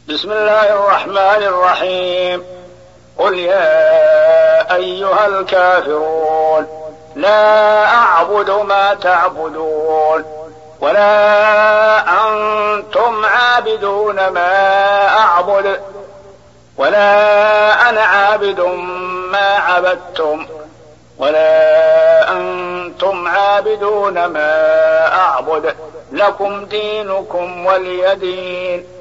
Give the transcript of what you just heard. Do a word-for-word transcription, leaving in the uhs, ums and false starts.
بسم الله الرحمن الرحيم. قل يا أيها الكافرون لا أعبد ما تعبدون ولا أنتم عابدون ما أعبد ولا أنا عابد ما عبدتم ولا أنتم عابدون ما أعبد لكم دينكم ولي دين.